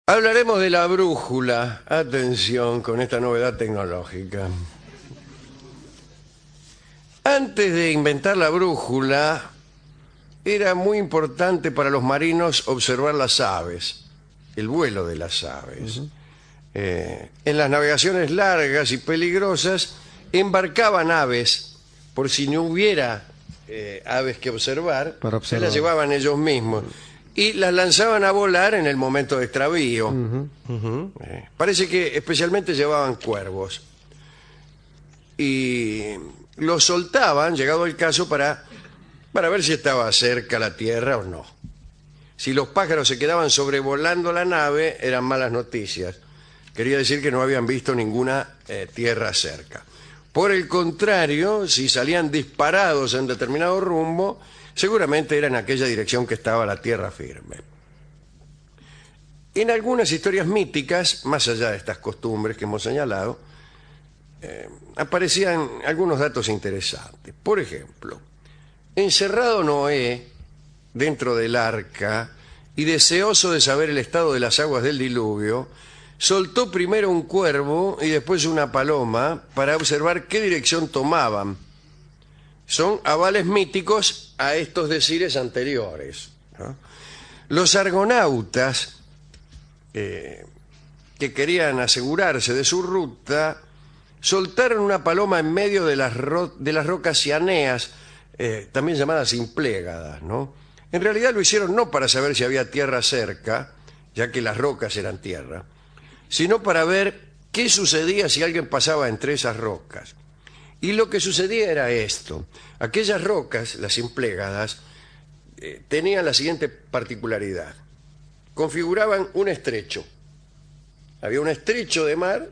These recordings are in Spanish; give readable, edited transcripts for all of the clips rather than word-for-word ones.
Hablaremos de la brújula. Atención con esta novedad tecnológica. Antes de inventar la brújula, era muy importante para los marinos observar las aves, el vuelo de las aves. En las navegaciones largas y peligrosas, embarcaban aves, por si no hubiera aves que observar, se las llevaban ellos mismos. Y las lanzaban a volar en el momento de extravío. Parece que especialmente llevaban cuervos. Y los soltaban, llegado el caso, para ver si estaba cerca la tierra o no. Si los pájaros se quedaban sobrevolando la nave, eran malas noticias. Quería decir que no habían visto ninguna tierra cerca. Por el contrario, si salían disparados en determinado rumbo, seguramente era en aquella dirección que estaba la tierra firme. En algunas historias míticas, más allá de estas costumbres que hemos señalado, aparecían algunos datos interesantes. Por ejemplo, encerrado Noé dentro del arca y deseoso de saber el estado de las aguas del diluvio, soltó primero un cuervo y después una paloma para observar qué dirección tomaban. Son avales míticos a estos decires anteriores, ¿no? Los argonautas, que querían asegurarse de su ruta, soltaron una paloma en medio de las rocas cianeas, también llamadas implégadas, ¿no? En realidad lo hicieron no para saber si había tierra cerca, ya que las rocas eran tierra, sino para ver qué sucedía si alguien pasaba entre esas rocas. Y lo que sucedía era esto. Aquellas rocas, las implégadas, tenían la siguiente particularidad. Configuraban un estrecho. Había un estrecho de mar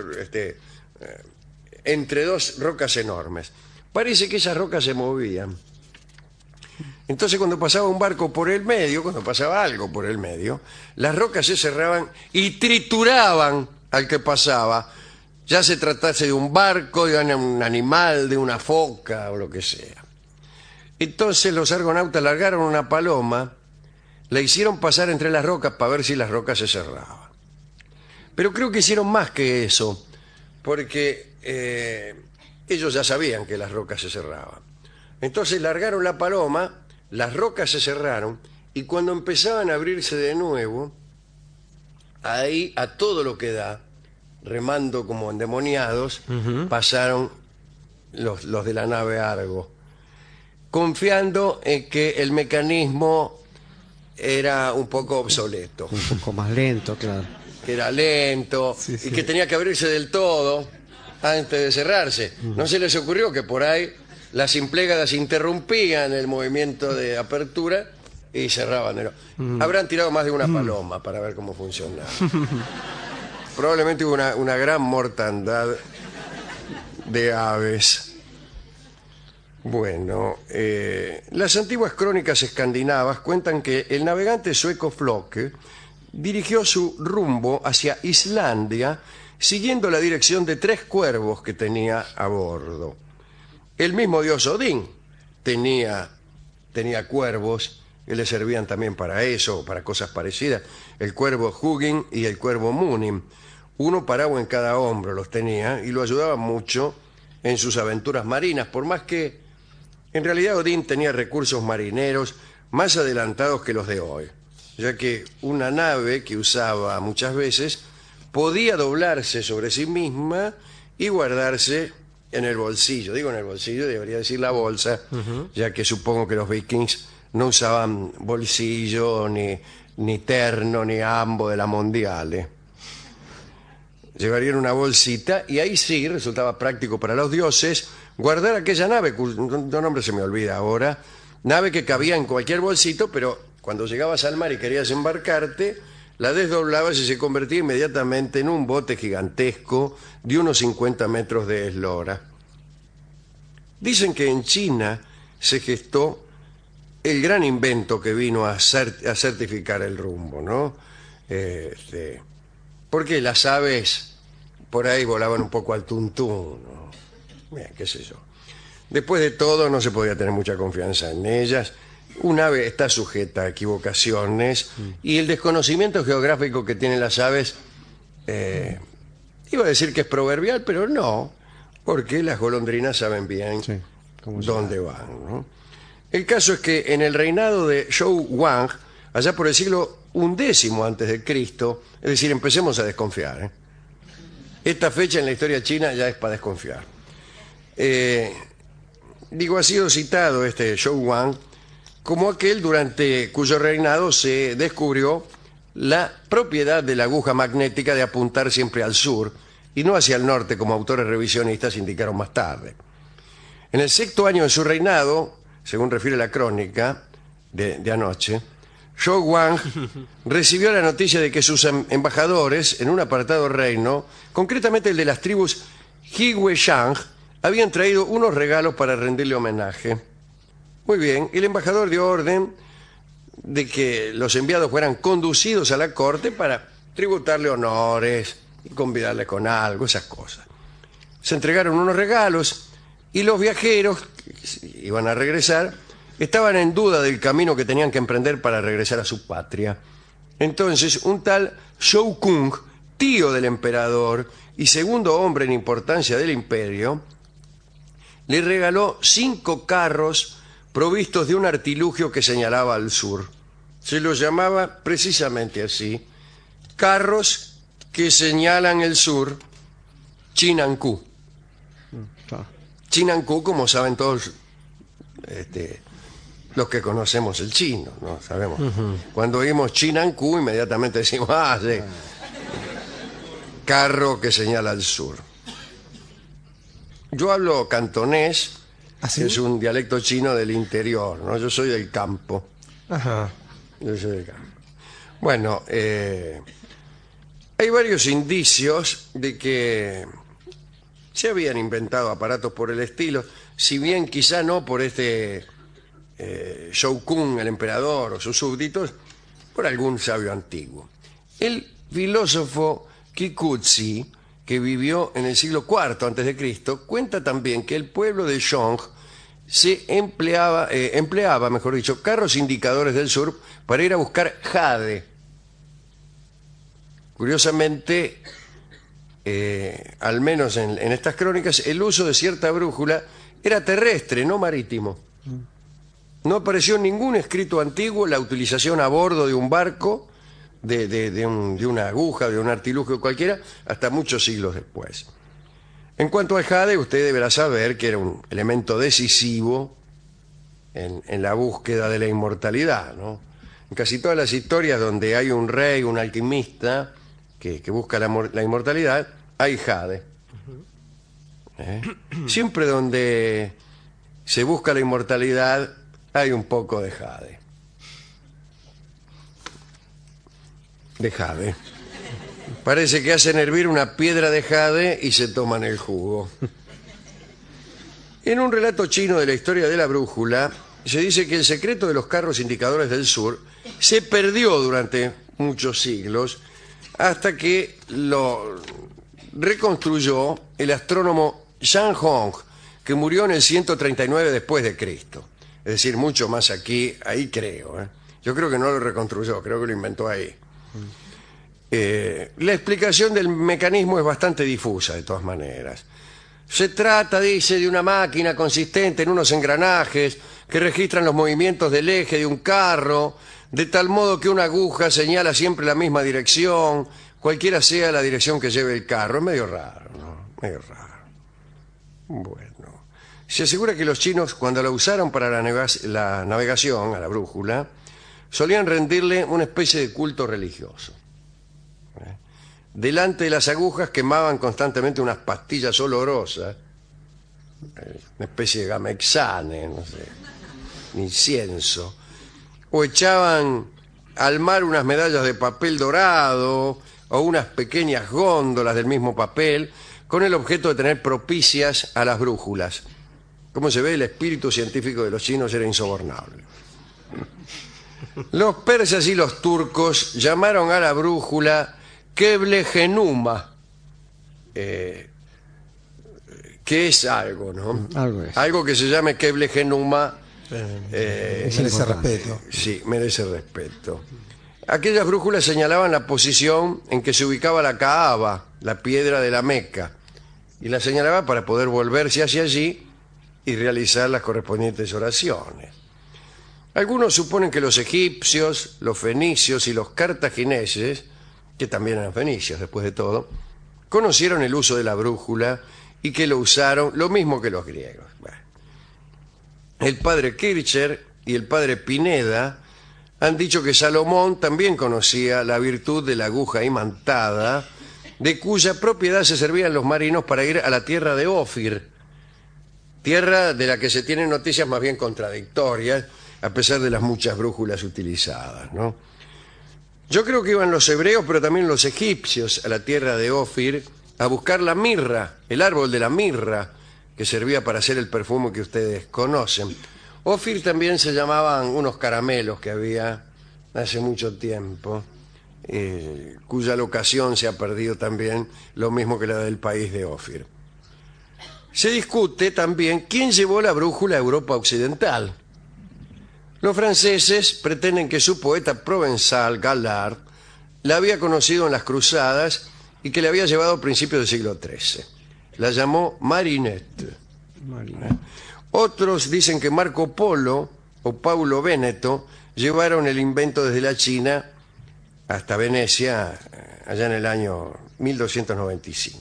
entre dos rocas enormes. Parece que esas rocas se movían. Entonces, cuando pasaba un barco por el medio, cuando pasaba algo por el medio, las rocas se cerraban y trituraban al que pasaba, ya se tratase de un barco, de un animal, de una foca o lo que sea. Entonces los argonautas largaron una paloma, la hicieron pasar entre las rocas para ver si las rocas se cerraban. Pero creo que hicieron más que eso, porque ellos ya sabían que las rocas se cerraban. Entonces largaron la paloma, las rocas se cerraron, y cuando empezaban a abrirse de nuevo, ahí a todo lo que da, remando como endemoniados, pasaron los de la nave Argo, confiando en que el mecanismo era un poco obsoleto. Un poco más lento, claro. Que era lento, sí. Y que tenía que abrirse del todo antes de cerrarse. ¿No se les ocurrió que por ahí las implégadas interrumpían el movimiento de apertura y cerraban? Habrán tirado más de una paloma para ver cómo funcionaba. Probablemente hubo una gran mortandad de aves. Bueno, las antiguas crónicas escandinavas cuentan que el navegante sueco Floke dirigió su rumbo hacia Islandia siguiendo la dirección de 3 cuervos que tenía a bordo. El mismo dios Odín tenía cuervos que le servían también para eso, o para cosas parecidas. El cuervo Hugin y el cuervo Munin. Uno parado en cada hombro los tenía y lo ayudaban mucho en sus aventuras marinas, por más que en realidad Odín tenía recursos marineros más adelantados que los de hoy, ya que una nave que usaba muchas veces podía doblarse sobre sí misma y guardarse en el bolsillo. Digo en el bolsillo, debería decir la bolsa, ya que supongo que los vikings no usaban bolsillo, ni terno, ni ambo de la Mondiale. Llevarían una bolsita y ahí sí resultaba práctico para los dioses guardar aquella nave, cuyo nombre se me olvida ahora, nave que cabía en cualquier bolsito, pero cuando llegabas al mar y querías embarcarte, la desdoblabas y se convertía inmediatamente en un bote gigantesco de unos 50 metros de eslora. Dicen que en China se gestó el gran invento que vino a certificar el rumbo, ¿no? Porque las aves por ahí volaban un poco al tuntún, ¿no? Bien, qué sé yo. Después de todo no se podía tener mucha confianza en ellas un ave está sujeta a equivocaciones y el desconocimiento geográfico que tienen las aves, iba a decir que es proverbial, pero no, porque las golondrinas saben bien Sí, cómo dónde van, ¿no? El caso es que en el reinado de Zhou Wang, allá por el siglo XI antes de Cristo, es decir, empecemos a desconfiar, ¿eh? Esta fecha en la historia china ya es para desconfiar. Ha sido citado este Zhou Wang como aquel durante cuyo reinado se descubrió la propiedad de la aguja magnética de apuntar siempre al sur y no hacia el norte, como autores revisionistas indicaron más tarde. En el 6º año de su reinado, según refiere la crónica de anoche, Zhou Wang recibió la noticia de que sus embajadores en un apartado reino, concretamente el de las tribus Hiwei-Shang, habían traído unos regalos para rendirle homenaje. Muy bien, el embajador dio orden de que los enviados fueran conducidos a la corte para tributarle honores y convidarle con algo, esas cosas. Se entregaron unos regalos y los viajeros que iban a regresar estaban en duda del camino que tenían que emprender para regresar a su patria. Entonces, un tal Zhou Kung, tío del emperador y segundo hombre en importancia del imperio, le regaló 5 carros provistos de un artilugio que señalaba al sur. Se los llamaba precisamente así, carros que señalan el sur, Chinanku. Claro. Chinanku, como saben todos los que conocemos el chino, ¿no? Sabemos. Cuando oímos Chinanku, inmediatamente decimos, sí, carro que señala al sur. Yo hablo cantonés, ¿Ah, sí? que es un dialecto chino del interior, ¿no? Yo soy del campo. Ajá. Yo soy del campo. Bueno, hay varios indicios de que se habían inventado aparatos por el estilo, si bien quizá no por este Zhou Kung, el emperador, o sus súbditos, por algún sabio antiguo. El filósofo Kikuzi, que vivió en el siglo IV antes de Cristo, cuenta también que el pueblo de Zhong se empleaba, mejor dicho, carros indicadores del sur para ir a buscar jade. Curiosamente, al menos en estas crónicas, el uso de cierta brújula era terrestre, no marítimo. No apareció en ningún escrito antiguo la utilización a bordo de un barco, de una aguja, de un artilugio cualquiera, hasta muchos siglos después. En cuanto al jade, usted deberá saber que era un elemento decisivo en la búsqueda de la inmortalidad, ¿no? En casi todas las historias donde hay un rey, un alquimista que busca la inmortalidad, hay jade. Siempre donde se busca la inmortalidad hay un poco de jade. De jade. Parece que hacen hervir una piedra de jade y se toman el jugo. En un relato chino de la historia de la brújula, se dice que el secreto de los carros indicadores del sur se perdió durante muchos siglos hasta que lo reconstruyó el astrónomo Zhang Hong, que murió en el 139 después de Cristo. Es decir, mucho más ahí creo. Yo creo que no lo reconstruyó, creo que lo inventó ahí. La explicación del mecanismo es bastante difusa, de todas maneras. Se trata, dice, de una máquina consistente en unos engranajes que registran los movimientos del eje de un carro, de tal modo que una aguja señala siempre la misma dirección, cualquiera sea la dirección que lleve el carro. Es medio raro, ¿no? Medio raro. Bueno, se asegura que los chinos, cuando la usaron para la navegación, a la brújula, solían rendirle una especie de culto religioso. Delante de las agujas quemaban constantemente unas pastillas olorosas, una especie de gamexane, no sé, incienso, o echaban al mar unas medallas de papel dorado o unas pequeñas góndolas del mismo papel con el objeto de tener propicias a las brújulas. Como se ve, el espíritu científico de los chinos era insobornable. Los persas y los turcos llamaron a la brújula Keblegenuma, que es algo, ¿no? Algo es. Algo que se llame Keblegenuma Merece respeto. Sí, merece respeto. Aquellas brújulas señalaban la posición en que se ubicaba la Kaaba, la piedra de la Meca, y la señalaba para poder volverse hacia allí y realizar las correspondientes oraciones. Algunos suponen que los egipcios, los fenicios y los cartagineses, que también eran fenicios después de todo, conocieron el uso de la brújula y que lo usaron lo mismo que los griegos. Bueno. El padre Kircher y el padre Pineda han dicho que Salomón también conocía la virtud de la aguja imantada, de cuya propiedad se servían los marinos para ir a la tierra de Ofir, tierra de la que se tienen noticias más bien contradictorias, a pesar de las muchas brújulas utilizadas, ¿no? Yo creo que iban los hebreos, pero también los egipcios, a la tierra de Ofir, a buscar la mirra, el árbol de la mirra, que servía para hacer el perfume que ustedes conocen. Ofir también se llamaban unos caramelos que había hace mucho tiempo, cuya locación se ha perdido también, lo mismo que la del país de Ofir. Se discute también quién llevó la brújula a Europa Occidental. Los franceses pretenden que su poeta provenzal, Galard, la había conocido en las cruzadas y que le había llevado a principios del siglo XIII. La llamó Marinette. Otros dicen que Marco Polo o Paulo Véneto llevaron el invento desde la China hasta Venecia, allá en el año 1295.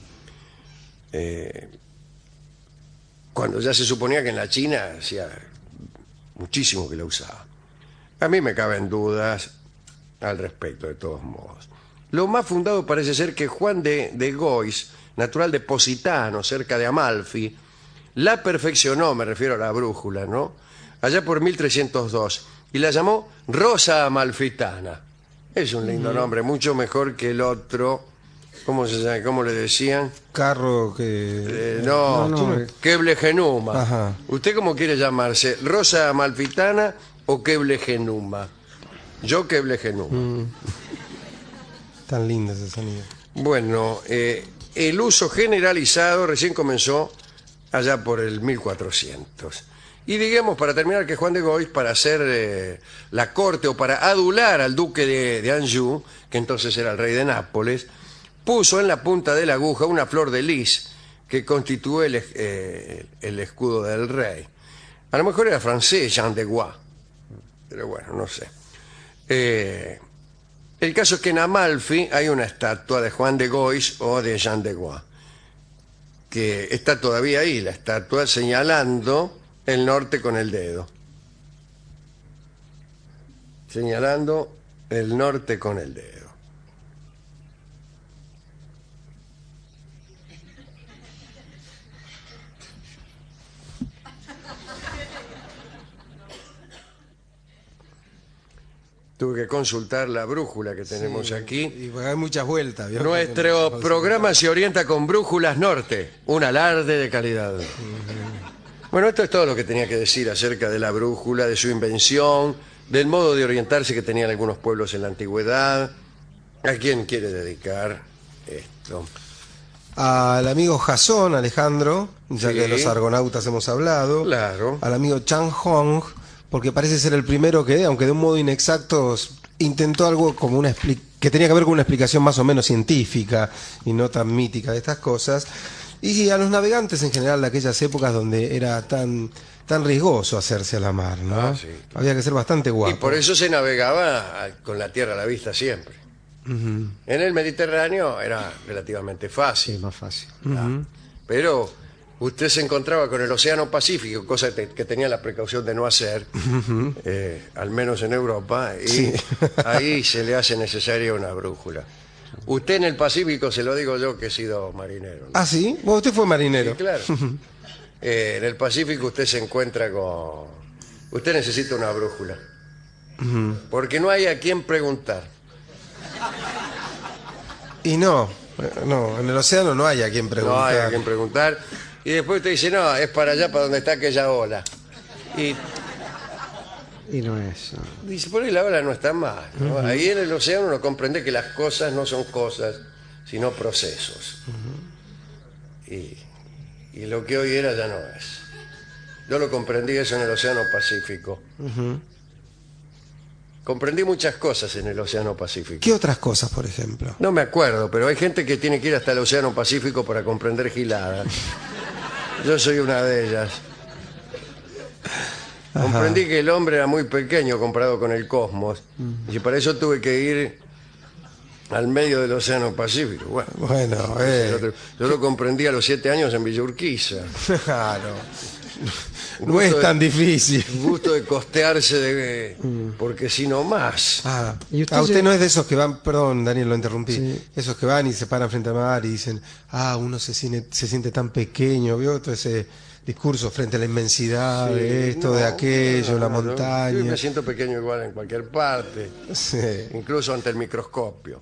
Cuando ya se suponía que en la China hacía muchísimo que la usaba. A mí me caben dudas al respecto, de todos modos. Lo más fundado parece ser que Juan de Gois, natural de Positano, cerca de Amalfi, la perfeccionó, me refiero a la brújula, ¿no?, allá por 1302, y la llamó Rosa Amalfitana. Es un lindo nombre, mucho mejor que el otro. ¿Cómo se llama? ¿Cómo le decían? Carro que... Queblegenuma. Ajá. ¿Usted cómo quiere llamarse? ¿Rosa Amalfitana o Queblegenuma? Yo Queblegenuma. Tan lindo ese sonido. Bueno, el uso generalizado recién comenzó allá por el 1400. Y digamos, para terminar, que Juan de Gois, para hacer la corte o para adular al duque de Anjou, que entonces era el rey de Nápoles, puso en la punta de la aguja una flor de lis que constituye el escudo del rey. A lo mejor era francés, Jean de Gois, pero bueno, no sé. El caso es que en Amalfi hay una estatua de Juan de Gois o de Jean de Gois, que está todavía ahí, la estatua, señalando el norte con el dedo. Señalando el norte con el dedo. Tuve que consultar la brújula que tenemos aquí. Y hay muchas vueltas. ¿vio? Nuestro programa se orienta con Brújulas Norte, un alarde de calidad. Bueno, esto es todo lo que tenía que decir acerca de la brújula, de su invención, del modo de orientarse que tenían algunos pueblos en la antigüedad. ¿A quién quiere dedicar esto? Al amigo Jasón, Alejandro, ya Sí. que de los argonautas hemos hablado. Claro. Al amigo Chan Hong, porque parece ser el primero que, aunque de un modo inexacto, intentó algo como que tenía que ver con una explicación más o menos científica y no tan mítica de estas cosas. Y a los navegantes en general de aquellas épocas donde era tan riesgoso hacerse a la mar, ¿no? Ah, sí. Había que ser bastante guapo. Y por eso se navegaba con la tierra a la vista siempre. En el Mediterráneo era relativamente fácil. Sí, más fácil. Pero usted se encontraba con el Océano Pacífico, cosa que tenía la precaución de no hacer, al menos en Europa, y Sí. ahí se le hace necesaria una brújula. Usted en el Pacífico, se lo digo yo que he sido marinero, ¿no? ¿Ah, sí? Bueno, usted fue marinero. Sí, claro. En el Pacífico usted se encuentra con... Usted necesita una brújula. Porque no hay a quién preguntar. Y no, en el océano no hay a quien No preguntar. hay a quien preguntar. Y después usted dice, no, es para allá, para donde está aquella ola. Y Y no es. No. dice, por ahí la ola no está más, ¿no? Ahí en el océano uno comprende que las cosas no son cosas, sino procesos. Y lo que hoy era ya no es. Yo lo comprendí eso en el Océano Pacífico. Comprendí muchas cosas en el Océano Pacífico. ¿Qué otras cosas, por ejemplo? No me acuerdo, pero hay gente que tiene que ir hasta el Océano Pacífico para comprender giladas. Yo soy una de ellas. Ajá. Comprendí que el hombre era muy pequeño comparado con el cosmos. Y para eso tuve que ir al medio del Océano Pacífico. Bueno, yo lo comprendí a los 7 años en Villa Urquiza. Claro. No es tan difícil. Gusto de costearse porque si no más. ¿Y Usted no es de esos que van, perdón Daniel, lo interrumpí, Sí. esos que van y se paran frente al mar y dicen, uno se siente tan pequeño, ¿vio? Todo ese discurso frente a la inmensidad de esto, de aquello, la montaña. Yo me siento pequeño igual en cualquier parte, Sí. incluso ante el microscopio.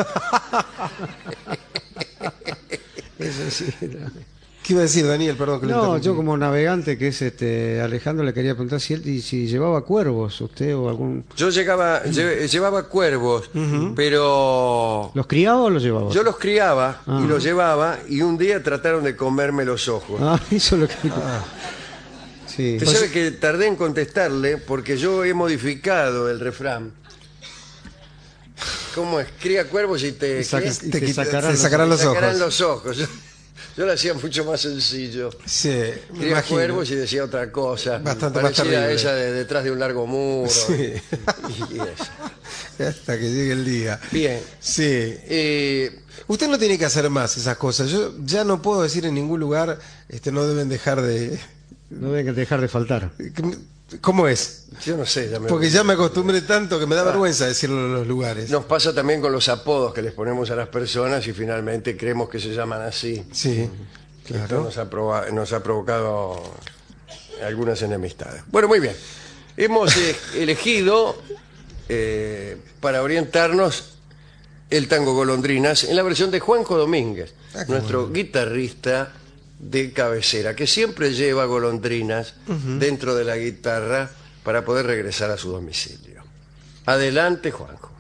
Eso sí, no. ¿Qué iba a decir, Daniel? Perdón que lo No, interrumpí. yo como navegante que es Alejandro le quería preguntar si llevaba cuervos usted o algún... Yo llevaba cuervos, pero ¿Los criaba o los llevaba? yo los criaba Ah. y los llevaba y un día trataron de comerme los ojos. Eso es lo que... Sí. Usted sabe que tardé en contestarle porque yo he modificado el refrán. ¿Cómo es? Cría cuervos y te... ¿qué? Y te sacarán los ojos. Sacarán los ojos. Yo lo hacía mucho más sencillo. Sí, me Cría imagino. cuervos y decía otra cosa. Bastante más parecida a terrible. esa de detrás de un largo muro. Sí. Y eso. Hasta que llegue el día. Bien. Sí. Usted no tiene que hacer más esas cosas. Yo ya no puedo decir en ningún lugar, no deben dejar de... No deben dejar de faltar. ¿Cómo es? Yo no sé. Porque ya me acostumbré tanto que me da vergüenza decirlo en los lugares. Nos pasa también con los apodos que les ponemos a las personas y finalmente creemos que se llaman así. Sí, Esto claro. nos ha provocado algunas enemistades. Bueno, muy bien. Hemos elegido para orientarnos el tango Golondrinas en la versión de Juanjo Domínguez, Qué nuestro guitarrista de cabecera, que siempre lleva golondrinas dentro de la guitarra para poder regresar a su domicilio. Adelante, Juanjo.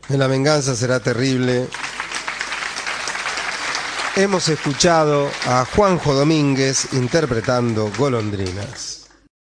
La venganza será terrible. Hemos escuchado a Juanjo Domínguez interpretando Golondrinas.